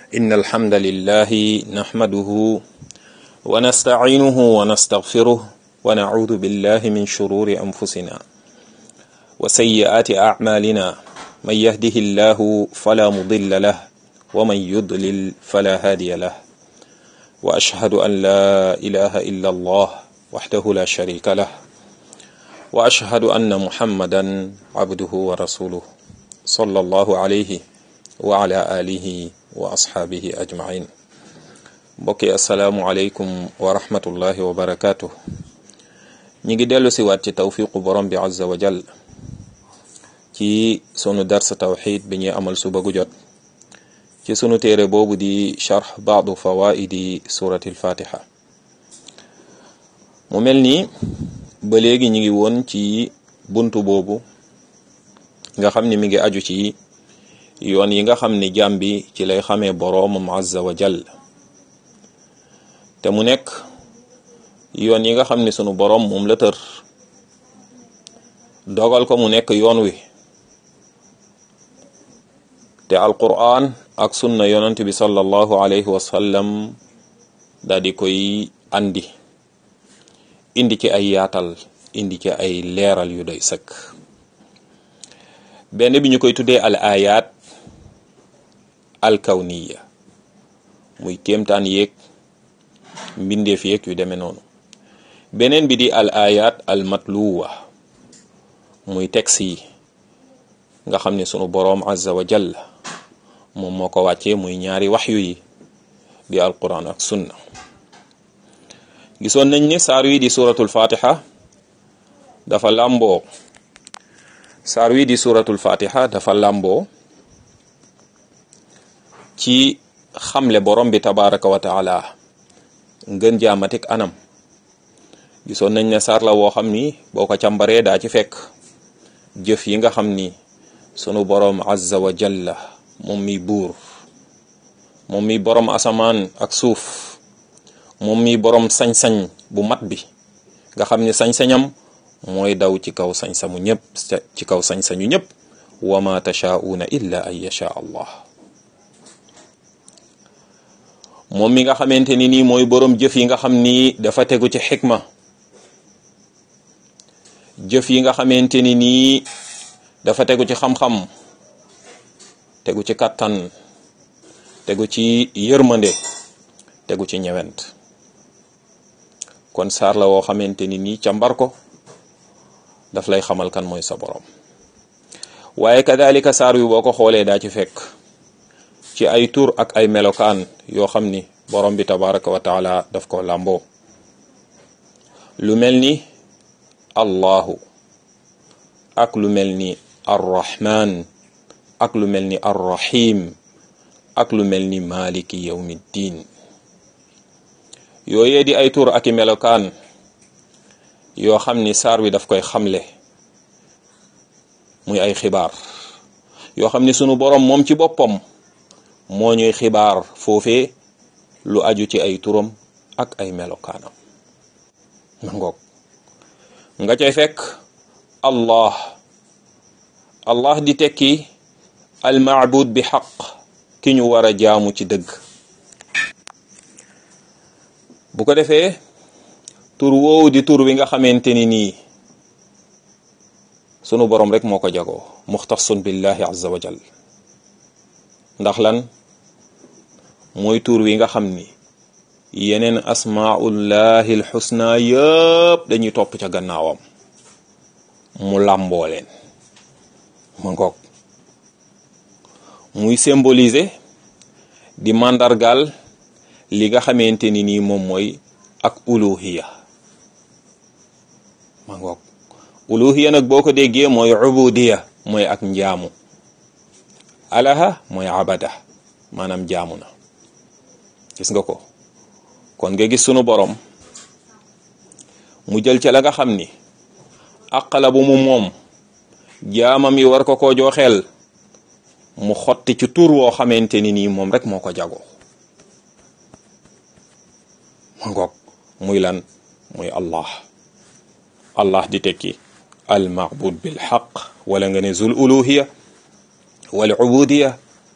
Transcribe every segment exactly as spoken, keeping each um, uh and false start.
إن الحمد لله نحمده ونستعينه ونستغفره ونعوذ بالله من شرور أنفسنا وسيئات أعمالنا من يهده الله فلا مضل له ومن يضلل فلا هادي له وأشهد أن لا إله إلا الله وحده لا شريك له وأشهد أن محمدا عبده ورسوله صلى الله عليه وعلى آله وأصحابه أجمعين. mbokki assalaamu aleykum wa rahmatullahi wa barakaatu. ñi ngi dellu si waat ci tawfiqu borom bi azza wa jal ci sunu dars tawxid bi ñuy amal suba gu jot ci sunu téere boobu di charx baadu fawaidi surati alfatiha. mu mel ni ba léegi ñi ngi woon ci buntu boobu nga xam ni mi ngi aju ci yoon yi nga xam ni jaam bi ci lay xamee boroomam azza wa jal te mu nekk yoon yi nga xam ni sunu boroom moom la tër dogal ko mu nekk yoon wi te alquran ak sunna yonent bi sallallahu alayhi wa sallam daal di koy andi indi ci ay yaatal indi ci ay leeral yu doy sëkk. benn bi ñu koy tuddee al ayat al kawniya muy kéemtaan yeeg mbindeef yeeg yu demee noonu. beneen bi di al ayat al matluwa muy texte yi nga xam ne sunu boroom azza wa jalla moom moo ko wàccee muy ñaari waxyu yi di alquran ak sunna. gisoon nañ ne saar wi di suratul fatiha dafa làmboo saar wi di suratul fatiha dafa làmboo ci xamle borom bi tabaraka wa taala ngën jaamatik anam. gisoon nañ ne saar la woo xam ni boo ko càmbaree daa ci fekk jëf yi nga xam ni sunu borom azza wa jalla moom mi buur moom mi borom asamaan ak suuf moom mi borom sañ-sañ bu mat bi nga xam ni sañ-sañam mooy daw ci kaw sañ-sañu ñëpp ci kaw sañ-sañu ñëpp wa ma tashaa'una illa an yasha allah. moom mi nga xamante ni nii mooy borom jëf yi nga xam ni dafa tegu ci xikma, jëf yi nga xamante ni nii dafa tegu ci xam-xam, tegu ci kàttan, tegu ci yërmande, tegu ci ñewent. kon saar la woo xamante ni nii càmbar ko daf lay xamal kan mooy sa borom. waaye kadalika saar wi boo ko xoolee daa ci fekk ci ay tur ak ay melokaan yoo xam ni borom bi tabaraka wa taala daf ko làmboo. lu mel ni allahu ak lu mel ni arrahman ak lu mel ni arrahim ak lu mel ni maliki yawmiddin. yooyee di ay tur ak i melokaan yoo xam ni saar wi daf koy xamle muy ay xibaar yoo xam ni sunu borom moom ci boppam moo ñuy xibaar foofee lu aju ci ay turam ak ay melokaanam. ma ngoog nga cay fekk allah allah di tekki al maabud bi xaq ki ñu war a jaamu ci dëgg. bu ko defee tur woowu di tur wi nga xamante ni nii sunu borom rek moo ko jagoo muxtasun billahi azza wa jal. ndax lan mooy tur wi nga xam ni yeneen asmaullahi alxusna yëpp dañuy topp ca gannaawam mu làmboo leen. ma ngoog muy symboliser di màndargal li nga xamante ni nii moom mooy ak uluhiya. ma ngoog uluhiya nag boo ko déggee mooy ubudiya mooy ak njaamu. alaha mooy abada maanaam jaamu na. gis nga ko kon nga gis sunu borom mu jël ca la nga xam ni àqala bu mu moom jaamam yi war ko koo jooxeel mu xotti ci tur woo xamante ni nii moom rek moo ko jagoo. ma ngoog muy lan muy allah. allah di tekki al ma'bud bil haqq wala nga ne zul uluhiya wal ubudiya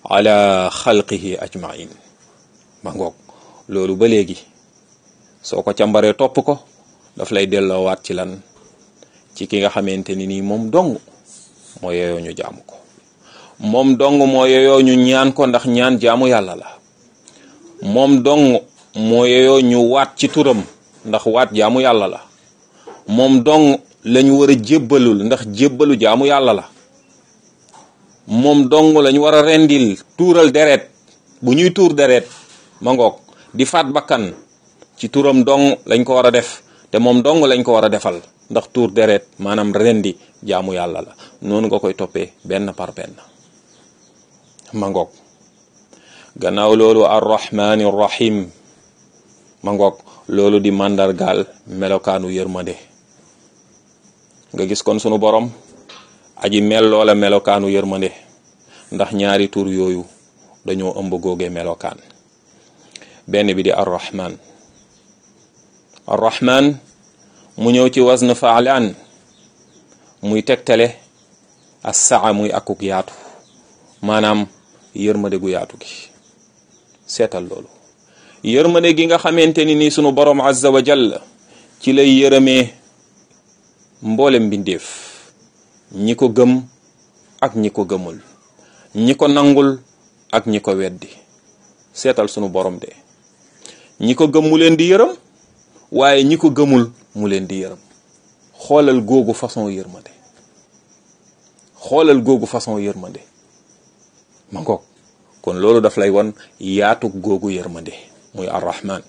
ala xalqihi ajmain ma ngoog loolu ba léegi soo ko càmbaree topp ko daf lay delloowaat ci lan ci ki nga xamante ni nii moom dong moo yeyoo ñu jaamu ko moom dong moo yeyoo ñu ñaan ko ndax ñaan jaamu yàlla la moom dong moo yeyoo ñu waat ci turam ndax waat jaamu yàlla la moom dong lañu war a jébbalul ndax jébbalu jaamu yàlla la moom dong lañu war a rendil tuural deret bu ñuy tuur deret ma ngoog di faat bakkan ci turam dong lañ ko war a def te moom dong lañ ko war a defal ndax tuur deret maanaam rendi jaamu yàlla la noonu nga koy toppee benn par benn ma ngoog gannaaw loolu arrahmani rahim ma ngoog loolu di màndargaal melokaanu yërmande nga gis kon sunu borom aji mel loola melokaanu yërmande ndax ñaari tur yooyu dañoo ëmb googee melokaan benn bi di arrahman arrahman mu ñëw ci wazn faalaan muy tegtale as-saa muy akuk yaatu maanaam yërmande gu yaatu gi seetal loolu yërmande gi nga xamante ni nii sunu borom azza wa jalla ci lay yërëmee mboolem mbindeef ñi ko gëm ak ñi ko gëmul ñi ko nangul ak ñi ko weddi seetal sunu borom de ñi ko gëm mu leen di yërëm waaye ñi ko gëmul mu leen di yërëm xoolal googu façon yërmande xoolal googu façon yërmande ma ngoog kon loolu daf lay won yaatu googu yërmande muy arrahman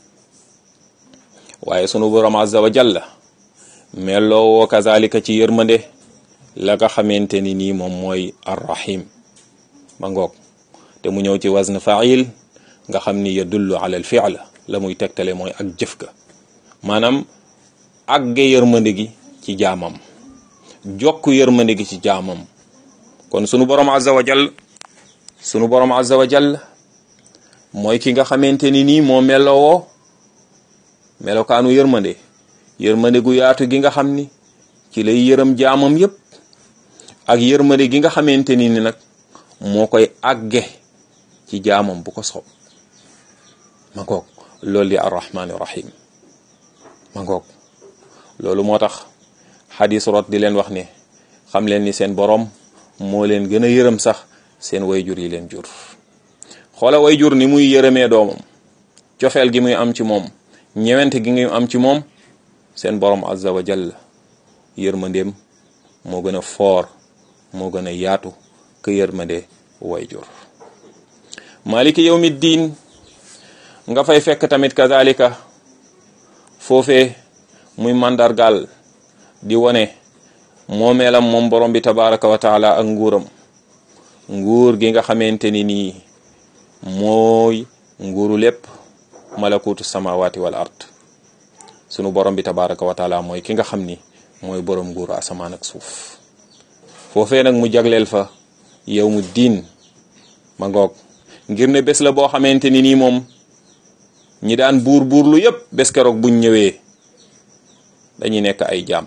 waaye sunu borom azza wa jalla melloo woo kazalika ci yërmande la nga xamante ni nii moom mooy arrahim ma ngoog te mu ñëw ci wazn fa'il nga xam ni yadullu ala al fi'l la muy tegtale mooy ak jëf ga maanaam àgge yërmande gi ci jaamam jokk yërmande gi ci jaamam kon sunu borom azza wa jalla sunu borom azza wa jalla mooy ki nga xamante ni nii moo melowoo melokaanu yërmande yërmande gu yaatu gi nga xam ni ci lay yërëm jaamam yépp ak yërmande gi nga xamante ni ni nag moo koy àgge ci jaamam bu ko soob ma ngoog loolu di arrahmaani rahim ma ngoog loolu moo tax xadis rot di leen wax ne xam leen ni seen borom moo leen gën a yërëm sax seen wayjur yi leen jur xoola wayjur ni muy yërëmee doomam cofeel gi muy am ci moom ñewente gi muy am ci moom seen borom azza wa jalla yërmandeem moo gën a foor moo gën a yaatu ke yërmande wayjur maliki yawmi diin nga fay fekk tamit kazalika foofee muy mandargal di wone moomeelam moom borom bi tabaraka wa taala ak nguuram nguur gi nga xamante ni nii mooy nguuru lépp malakutu samawati wal ard sunu borom bi tabaraka wa taala mooy ki nga xam ni mooy borom nguuru asamaan ak suuf foofee nag mu jagleel fa yawmu diin ma ngoog ngir ne bés la boo xamante ni nii moom ñi daan buur buurlu yépp bés keroog buñ ñëwee dañuy nekk ay jaam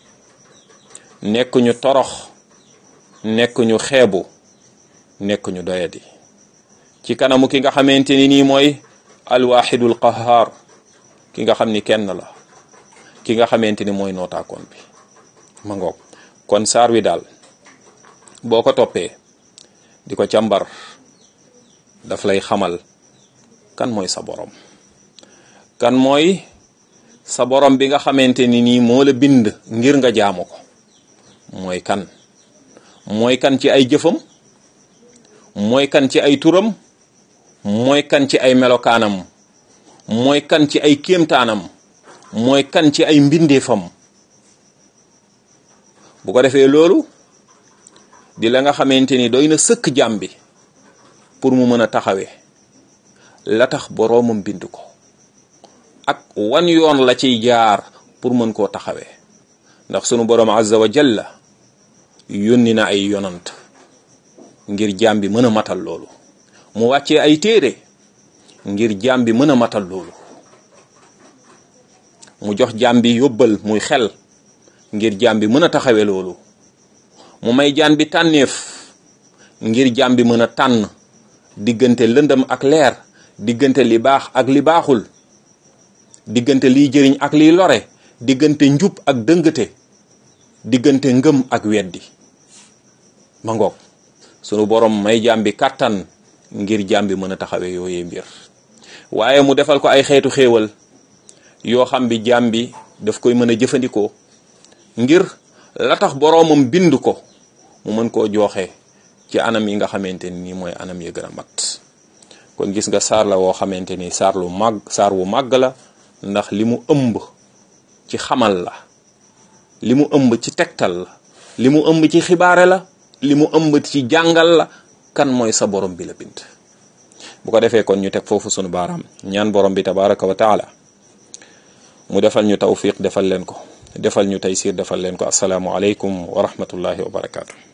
nekk ñu torox nekk ñu xeebu nekk ñu doyadi ci kanamu ki nga xamante ni nii mooy alwaxidul qahar ki nga xam ni kenn la ki nga xamante ni mooy nootaakoon bi ma ngoog kon saar wi daal boo ko toppee di ko càmbar daf lay xamal kan mooy sa borom kan mooy sa borom bi nga xamante ni nii moo la bind ngir nga jaamu ko mooy kan mooy kan ci ay jëfam mooy kan ci ay turam mooy kan ci ay melokaanam mooy kan ci ay kéemtaanam mooy kan ci ay mbindeefam bu ko defee loolu di la nga xamante ni doy na sëkk jaam bi pour mu mën a taxawee la tax boroomam bind ko ak wan yoon la ciy jaar pour mën koo taxawee ndax sunu boroom azza wa jalla yónni na ay yonant ngir jaam bi mën a matal loolu mu wàccee ay téere ngir jaam bi mën a matal loolu mu jox jaam bi yóbbal muy xel ngir jaam bi mën a taxawee loolu mu may jaam bi tànneef ngir jaam bi mën a tànn diggante lëndëm ak leer, diggante li baax ak li baaxul, diggante liy jëriñ ak liy lore, diggante njub ak dëngate, diggante ngëm ak weddi. ma ngoog sunu borom may jaam bi kàttan ngir jaam bi mën a taxawee yooyee mbir, waaye mu defal ko ay xeetu xéewal yoo xam bi jaam bi daf koy mën a jëfandikoo ngir la tax boroomam bind ko mu mën koo jooxe ci anam yi nga xamante ni mooy anam ya gën a mat. kon gis nga saar la woo xamante ni saar lu màgg saar wu màgg la, ndax li mu ëmb ci xamal la, li mu ëmb ci tegtal la, li mu ëmb ci xibaare la, li mu ëmb ci jàngal la kan mooy sa borom bi la bind. bu ko defee kon ñu teg foofu sunu baaraam, ñaan borom bi tabaraka wa taala mu defal ñu tawfiq defal leen ko, defal ñu taysir defal leen ko. asalaamu aleykum wa rahmatullahi wa barakaatu.